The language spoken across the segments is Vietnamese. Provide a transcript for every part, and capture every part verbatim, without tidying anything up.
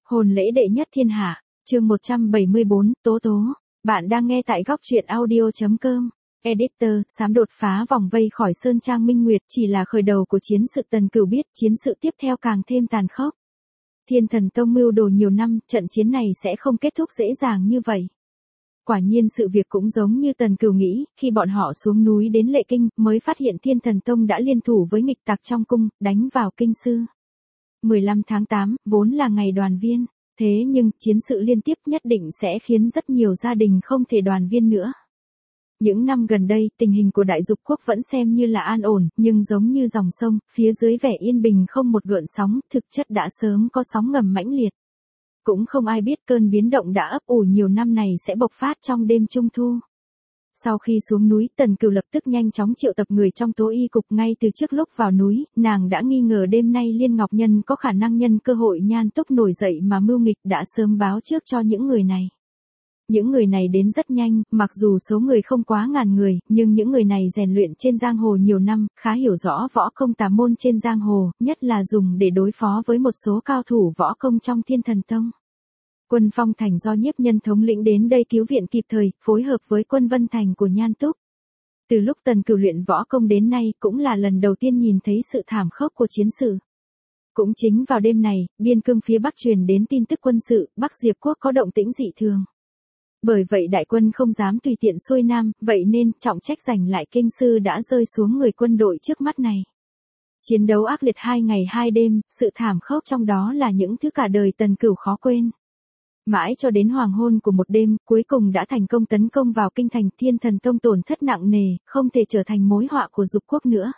Hôn lễ đệ nhất thiên hạ, chương một trăm bảy mươi bốn, Tố Tố. Bạn đang nghe tại góc truyện audio chấm com. Editor, sám đột phá vòng vây khỏi Sơn Trang Minh Nguyệt chỉ là khởi đầu của chiến sự. Tần Cửu biết chiến sự tiếp theo càng thêm tàn khốc. Thiên Thần Tông mưu đồ nhiều năm, trận chiến này sẽ không kết thúc dễ dàng như vậy. Quả nhiên sự việc cũng giống như Tần Cửu nghĩ, khi bọn họ xuống núi đến Lệ Kinh, mới phát hiện Thiên Thần Tông đã liên thủ với nghịch tặc trong cung, đánh vào kinh sư. mười lăm tháng tám, vốn là ngày đoàn viên, thế nhưng chiến sự liên tiếp nhất định sẽ khiến rất nhiều gia đình không thể đoàn viên nữa. Những năm gần đây, tình hình của Đại Dục Quốc vẫn xem như là an ổn, nhưng giống như dòng sông, phía dưới vẻ yên bình không một gợn sóng, thực chất đã sớm có sóng ngầm mãnh liệt. Cũng không ai biết cơn biến động đã ấp ủ nhiều năm này sẽ bộc phát trong đêm Trung Thu. Sau khi xuống núi, Tần Cửu lập tức nhanh chóng triệu tập người trong Tố Y cục. Ngay từ trước lúc vào núi, nàng đã nghi ngờ đêm nay Liên Ngọc Nhân có khả năng nhân cơ hội Nhan Túc nổi dậy mà mưu nghịch, đã sớm báo trước cho những người này. Những người này đến rất nhanh, mặc dù số người không quá ngàn người, nhưng những người này rèn luyện trên giang hồ nhiều năm, khá hiểu rõ võ công tà môn trên giang hồ, nhất là dùng để đối phó với một số cao thủ võ công trong Thiên Thần Tông. Quân Phong Thành do Nhiếp Nhân thống lĩnh đến đây cứu viện kịp thời, phối hợp với quân Vân Thành của Nhan Túc. Từ lúc Tần Cửu luyện võ công đến nay, cũng là lần đầu tiên nhìn thấy sự thảm khốc của chiến sự. Cũng chính vào đêm này, biên cương phía Bắc truyền đến tin tức quân sự, Bắc Diệp Quốc có động tĩnh dị thường. Bởi vậy đại quân không dám tùy tiện xuôi nam, vậy nên trọng trách giành lại kinh sư đã rơi xuống người quân đội trước mắt này. Chiến đấu ác liệt hai ngày hai đêm, sự thảm khốc trong đó là những thứ cả đời Tần Cửu khó quên. Mãi cho đến hoàng hôn của một đêm, cuối cùng đã thành công tấn công vào kinh thành. Thiên Thần Tông tổn thất nặng nề, không thể trở thành mối họa của Dục Quốc nữa.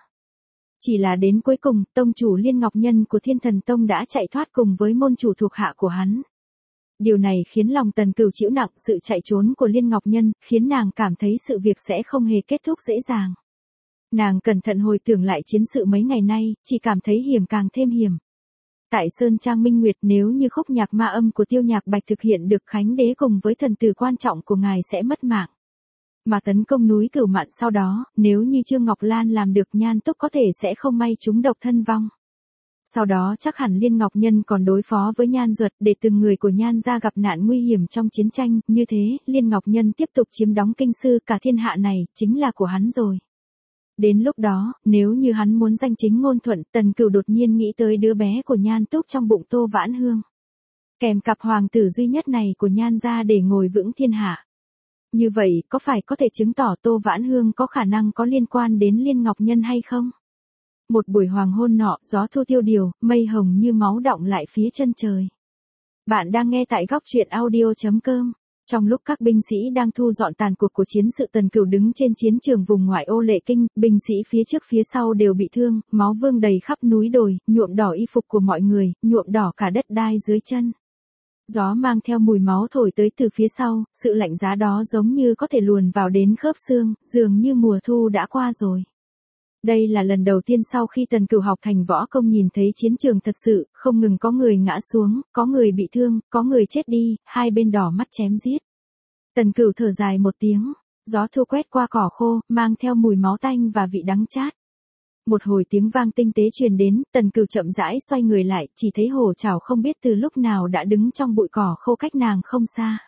Chỉ là đến cuối cùng, tông chủ Liên Ngọc Nhân của Thiên Thần Tông đã chạy thoát cùng với môn chủ thuộc hạ của hắn. Điều này khiến lòng Tần Cửu chịu nặng. Sự chạy trốn của Liên Ngọc Nhân khiến nàng cảm thấy sự việc sẽ không hề kết thúc dễ dàng. Nàng cẩn thận hồi tưởng lại chiến sự mấy ngày nay, chỉ cảm thấy hiểm càng thêm hiểm. Tại Sơn Trang Minh Nguyệt, nếu như khúc nhạc ma âm của Tiêu Nhạc Bạch thực hiện được, Khánh Đế cùng với thần tử quan trọng của ngài sẽ mất mạng. Mà tấn công núi Cửu Mạn sau đó, nếu như Trương Ngọc Lan làm được, Nhan Túc có thể sẽ không may trúng độc thân vong. Sau đó chắc hẳn Liên Ngọc Nhân còn đối phó với Nhan Duật để từng người của Nhan gia gặp nạn nguy hiểm trong chiến tranh, như thế, Liên Ngọc Nhân tiếp tục chiếm đóng kinh sư, cả thiên hạ này chính là của hắn rồi. Đến lúc đó, nếu như hắn muốn danh chính ngôn thuận, Tần Cửu đột nhiên nghĩ tới đứa bé của Nhan Túc trong bụng Tô Vãn Hương. Kèm cặp hoàng tử duy nhất này của Nhan gia để ngồi vững thiên hạ. Như vậy, có phải có thể chứng tỏ Tô Vãn Hương có khả năng có liên quan đến Liên Ngọc Nhân hay không? Một buổi hoàng hôn nọ, gió thu tiêu điều, mây hồng như máu đọng lại phía chân trời. Bạn đang nghe tại góc truyện audio chấm com. Trong lúc các binh sĩ đang thu dọn tàn cuộc của chiến sự, Tần Cửu đứng trên chiến trường vùng ngoại ô Lệ Kinh, binh sĩ phía trước phía sau đều bị thương, máu vương đầy khắp núi đồi, nhuộm đỏ y phục của mọi người, nhuộm đỏ cả đất đai dưới chân. Gió mang theo mùi máu thổi tới từ phía sau, sự lạnh giá đó giống như có thể luồn vào đến khớp xương, dường như mùa thu đã qua rồi. Đây là lần đầu tiên sau khi Tần Cửu học thành võ công nhìn thấy chiến trường thật sự, không ngừng có người ngã xuống, có người bị thương, có người chết đi, hai bên đỏ mắt chém giết. Tần Cửu thở dài một tiếng, gió thu quét qua cỏ khô, mang theo mùi máu tanh và vị đắng chát. Một hồi tiếng vang tinh tế truyền đến, Tần Cửu chậm rãi xoay người lại, chỉ thấy Hổ Trảo không biết từ lúc nào đã đứng trong bụi cỏ khô cách nàng không xa.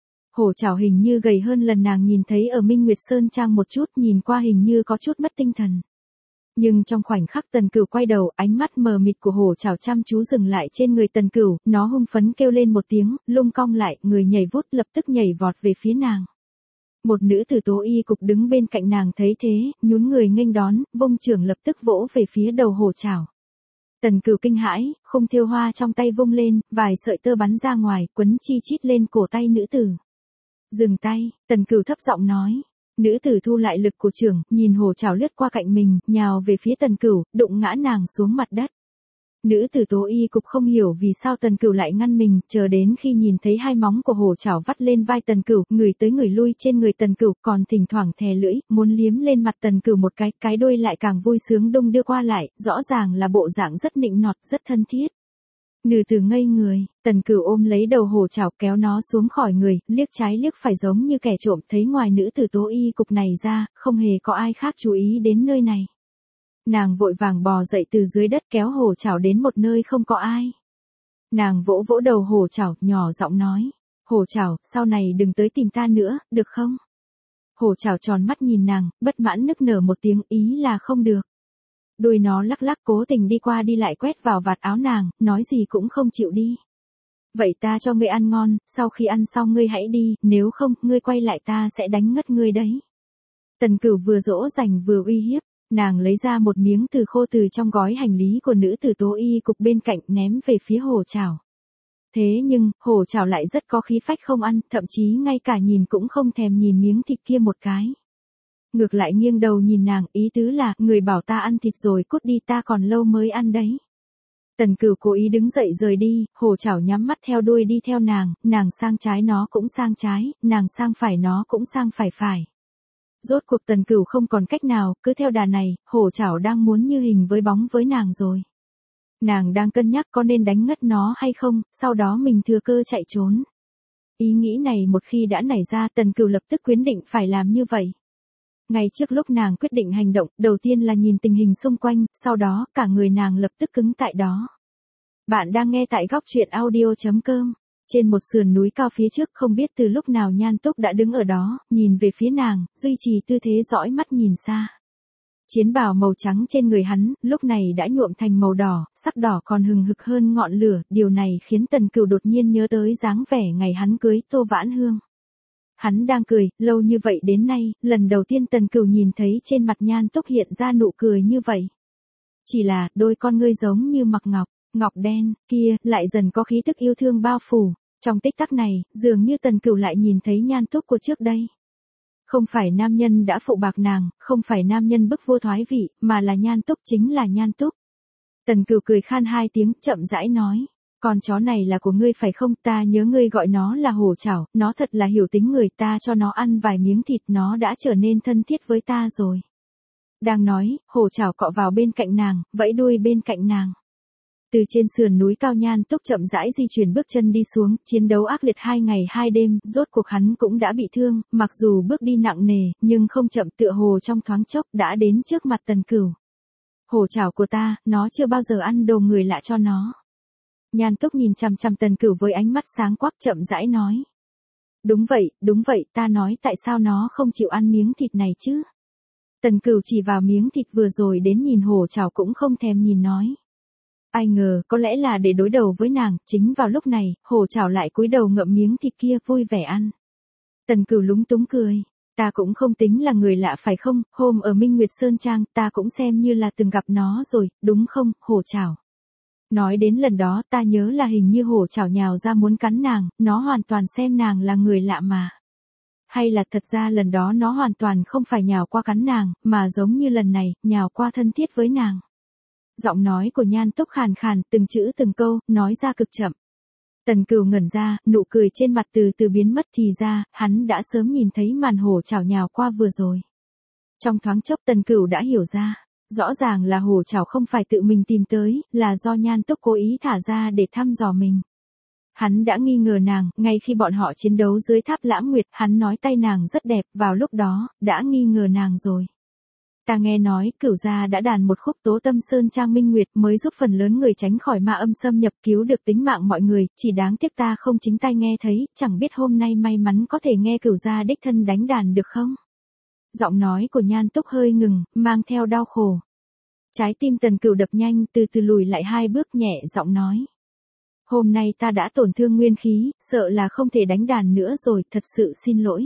Hổ Trảo hình như gầy hơn lần nàng nhìn thấy ở Minh Nguyệt Sơn Trang một chút, nhìn qua hình như có chút mất tinh thần. Nhưng trong khoảnh khắc Tần Cửu quay đầu, ánh mắt mờ mịt của Hổ Trảo chăm chú dừng lại trên người Tần Cửu, nó hung phấn kêu lên một tiếng, lung cong lại, người nhảy vút lập tức nhảy vọt về phía nàng. Một nữ tử Tố Y cục đứng bên cạnh nàng thấy thế, nhún người nghênh đón, vung chưởng lập tức vỗ về phía đầu Hổ Trảo. Tần Cửu kinh hãi, khung thêu hoa trong tay vung lên, vài sợi tơ bắn ra ngoài, quấn chi chít lên cổ tay nữ tử. Dừng tay, Tần Cửu thấp giọng nói. Nữ tử thu lại lực của chưởng, nhìn Hổ Trảo lướt qua cạnh mình, nhào về phía Tần Cửu, đụng ngã nàng xuống mặt đất. Nữ tử Tố Y cục không hiểu vì sao Tần Cửu lại ngăn mình, chờ đến khi nhìn thấy hai móng của Hổ Trảo vắt lên vai Tần Cửu, người tới người lui trên người Tần Cửu, còn thỉnh thoảng thè lưỡi, muốn liếm lên mặt Tần Cửu một cái, cái đuôi lại càng vui sướng đung đưa qua lại, rõ ràng là bộ dạng rất nịnh nọt, rất thân thiết. Nữ tử ngây người, Tần Cửu ôm lấy đầu Hổ Trảo kéo nó xuống khỏi người, liếc trái liếc phải giống như kẻ trộm, thấy ngoài nữ tử Tố Y cục này ra, không hề có ai khác chú ý đến nơi này. Nàng vội vàng bò dậy từ dưới đất kéo Hổ Trảo đến một nơi không có ai. Nàng vỗ vỗ đầu Hổ Trảo, nhỏ giọng nói. Hổ Trảo, sau này đừng tới tìm ta nữa, được không? Hổ Trảo tròn mắt nhìn nàng, bất mãn nức nở một tiếng, ý là không được. Đuôi nó lắc lắc cố tình đi qua đi lại quét vào vạt áo nàng, nói gì cũng không chịu đi. Vậy ta cho ngươi ăn ngon, sau khi ăn xong ngươi hãy đi, nếu không, ngươi quay lại ta sẽ đánh ngất ngươi đấy. Tần Cửu vừa dỗ dành vừa uy hiếp, nàng lấy ra một miếng từ khô từ trong gói hành lý của nữ tử Tố Y cục bên cạnh ném về phía Hổ Trảo. Thế nhưng, Hổ Trảo lại rất có khí phách không ăn, thậm chí ngay cả nhìn cũng không thèm nhìn miếng thịt kia một cái. Ngược lại nghiêng đầu nhìn nàng, ý tứ là, người bảo ta ăn thịt rồi cút đi, ta còn lâu mới ăn đấy. Tần Cửu cố ý đứng dậy rời đi, Hổ Trảo nhắm mắt theo đuôi đi theo nàng, nàng sang trái nó cũng sang trái, nàng sang phải nó cũng sang phải phải. Rốt cuộc Tần Cửu không còn cách nào, cứ theo đà này, Hổ Trảo đang muốn như hình với bóng với nàng rồi. Nàng đang cân nhắc có nên đánh ngất nó hay không, sau đó mình thừa cơ chạy trốn. Ý nghĩ này một khi đã nảy ra, Tần Cửu lập tức quyết định phải làm như vậy. Ngay trước lúc nàng quyết định hành động, đầu tiên là nhìn tình hình xung quanh, sau đó, cả người nàng lập tức cứng tại đó. Bạn đang nghe tại góc truyện audio chấm com. Trên một sườn núi cao phía trước không biết từ lúc nào Nhan Túc đã đứng ở đó, nhìn về phía nàng, duy trì tư thế dõi mắt nhìn xa. Chiến bào màu trắng trên người hắn, lúc này đã nhuộm thành màu đỏ, sắc đỏ còn hừng hực hơn ngọn lửa, điều này khiến Tần Cửu đột nhiên nhớ tới dáng vẻ ngày hắn cưới Tô Vãn Hương. Hắn đang cười, lâu như vậy đến nay, lần đầu tiên Tần Cửu nhìn thấy trên mặt Nhan Túc hiện ra nụ cười như vậy. Chỉ là, đôi con ngươi giống như mặc ngọc, ngọc đen, kia, lại dần có khí tức yêu thương bao phủ. Trong tích tắc này, dường như Tần Cửu lại nhìn thấy Nhan Túc của trước đây. Không phải nam nhân đã phụ bạc nàng, không phải nam nhân bức vua thoái vị, mà là Nhan Túc, chính là Nhan Túc. Tần Cửu cười khan hai tiếng, chậm rãi nói. Con chó này là của ngươi phải không, ta nhớ ngươi gọi nó là Hổ Trảo, nó thật là hiểu tính người, ta cho nó ăn vài miếng thịt nó đã trở nên thân thiết với ta rồi. Đang nói, Hổ Trảo cọ vào bên cạnh nàng, vẫy đuôi bên cạnh nàng. Từ trên sườn núi cao Nhan Túc chậm rãi di chuyển bước chân đi xuống, chiến đấu ác liệt hai ngày hai đêm, rốt cuộc hắn cũng đã bị thương, mặc dù bước đi nặng nề, nhưng không chậm, tựa hồ trong thoáng chốc đã đến trước mặt Tần Cửu. Hổ Trảo của ta, nó chưa bao giờ ăn đồ người lạ cho nó. Nhan Túc nhìn chằm chằm Tần Cửu với ánh mắt sáng quắc, chậm rãi nói. Đúng vậy, đúng vậy, ta nói tại sao nó không chịu ăn miếng thịt này chứ? Tần Cửu chỉ vào miếng thịt vừa rồi đến nhìn Hổ Trảo cũng không thèm nhìn nói. Ai ngờ, có lẽ là để đối đầu với nàng, chính vào lúc này, Hổ Trảo lại cúi đầu ngậm miếng thịt kia vui vẻ ăn. Tần Cửu lúng túng cười. Ta cũng không tính là người lạ phải không, hôm ở Minh Nguyệt Sơn Trang, ta cũng xem như là từng gặp nó rồi, đúng không, Hổ Trảo? Nói đến lần đó ta nhớ là hình như Hổ Trảo nhào ra muốn cắn nàng, nó hoàn toàn xem nàng là người lạ mà. Hay là thật ra lần đó nó hoàn toàn không phải nhào qua cắn nàng, mà giống như lần này, nhào qua thân thiết với nàng. Giọng nói của Nhan Túc khàn khàn, từng chữ từng câu, nói ra cực chậm. Tần Cửu ngẩn ra, nụ cười trên mặt từ từ biến mất, thì ra, hắn đã sớm nhìn thấy màn Hổ Trảo nhào qua vừa rồi. Trong thoáng chốc Tần Cửu đã hiểu ra. Rõ ràng là Hổ Trảo không phải tự mình tìm tới, là do Nhan Túc cố ý thả ra để thăm dò mình. Hắn đã nghi ngờ nàng, ngay khi bọn họ chiến đấu dưới tháp Lãng Nguyệt, hắn nói tay nàng rất đẹp, vào lúc đó, đã nghi ngờ nàng rồi. Ta nghe nói, Cửu gia đã đàn một khúc Tố Tâm Sơn Trang Minh Nguyệt mới giúp phần lớn người tránh khỏi ma âm xâm nhập, cứu được tính mạng mọi người, chỉ đáng tiếc ta không chính tai nghe thấy, chẳng biết hôm nay may mắn có thể nghe Cửu gia đích thân đánh đàn được không? Giọng nói của Nhan Túc hơi ngừng, mang theo đau khổ. Trái tim Tần Cửu đập nhanh, từ từ lùi lại hai bước, nhẹ giọng nói. Hôm nay ta đã tổn thương nguyên khí, sợ là không thể đánh đàn nữa rồi, thật sự xin lỗi.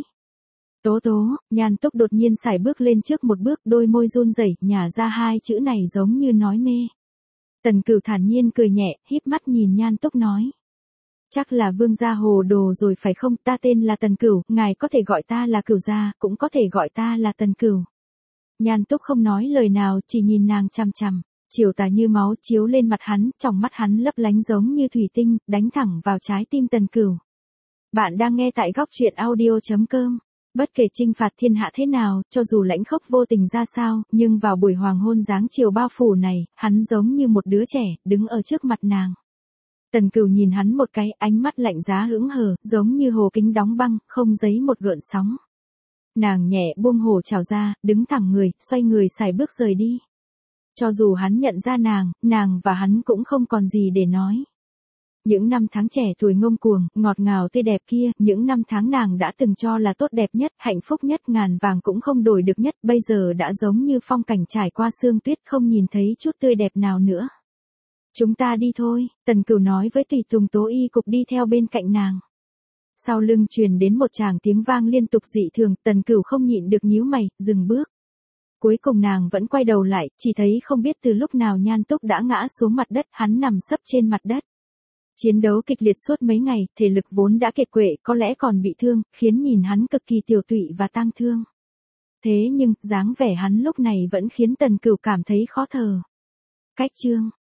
Tố tố, Nhan Túc đột nhiên sải bước lên trước một bước, đôi môi run rẩy, nhả ra hai chữ này giống như nói mê. Tần Cửu thản nhiên cười nhẹ, híp mắt nhìn Nhan Túc nói. Chắc là vương gia hồ đồ rồi phải không, ta tên là Tần Cửu, ngài có thể gọi ta là Cửu gia, cũng có thể gọi ta là Tần Cửu. Nhan Túc không nói lời nào, chỉ nhìn nàng chằm chằm, chiều tà như máu chiếu lên mặt hắn, trong mắt hắn lấp lánh giống như thủy tinh, đánh thẳng vào trái tim Tần Cửu. Bạn đang nghe tại góc truyện audio chấm com. Bất kể trinh phạt thiên hạ thế nào, cho dù lãnh khốc vô tình ra sao, nhưng vào buổi hoàng hôn dáng chiều bao phủ này, hắn giống như một đứa trẻ, đứng ở trước mặt nàng. Tần Cửu nhìn hắn một cái, ánh mắt lạnh giá hững hờ, giống như hồ kính đóng băng, không giấy một gợn sóng. Nàng nhẹ buông Hổ Trảo ra, đứng thẳng người, xoay người sải bước rời đi. Cho dù hắn nhận ra nàng, nàng và hắn cũng không còn gì để nói. Những năm tháng trẻ tuổi ngông cuồng, ngọt ngào tươi đẹp kia, những năm tháng nàng đã từng cho là tốt đẹp nhất, hạnh phúc nhất, ngàn vàng cũng không đổi được nhất, bây giờ đã giống như phong cảnh trải qua sương tuyết, không nhìn thấy chút tươi đẹp nào nữa. Chúng ta đi thôi, Tần Cửu nói với tùy tùng Tố Y Cục đi theo bên cạnh nàng. Sau lưng truyền đến một tràng tiếng vang liên tục dị thường, Tần Cửu không nhịn được nhíu mày, dừng bước. Cuối cùng nàng vẫn quay đầu lại, chỉ thấy không biết từ lúc nào Nhan Túc đã ngã xuống mặt đất, hắn nằm sấp trên mặt đất. Chiến đấu kịch liệt suốt mấy ngày, thể lực vốn đã kiệt quệ, có lẽ còn bị thương, khiến nhìn hắn cực kỳ tiểu tụy và tang thương. Thế nhưng, dáng vẻ hắn lúc này vẫn khiến Tần Cửu cảm thấy khó thở. Cách chương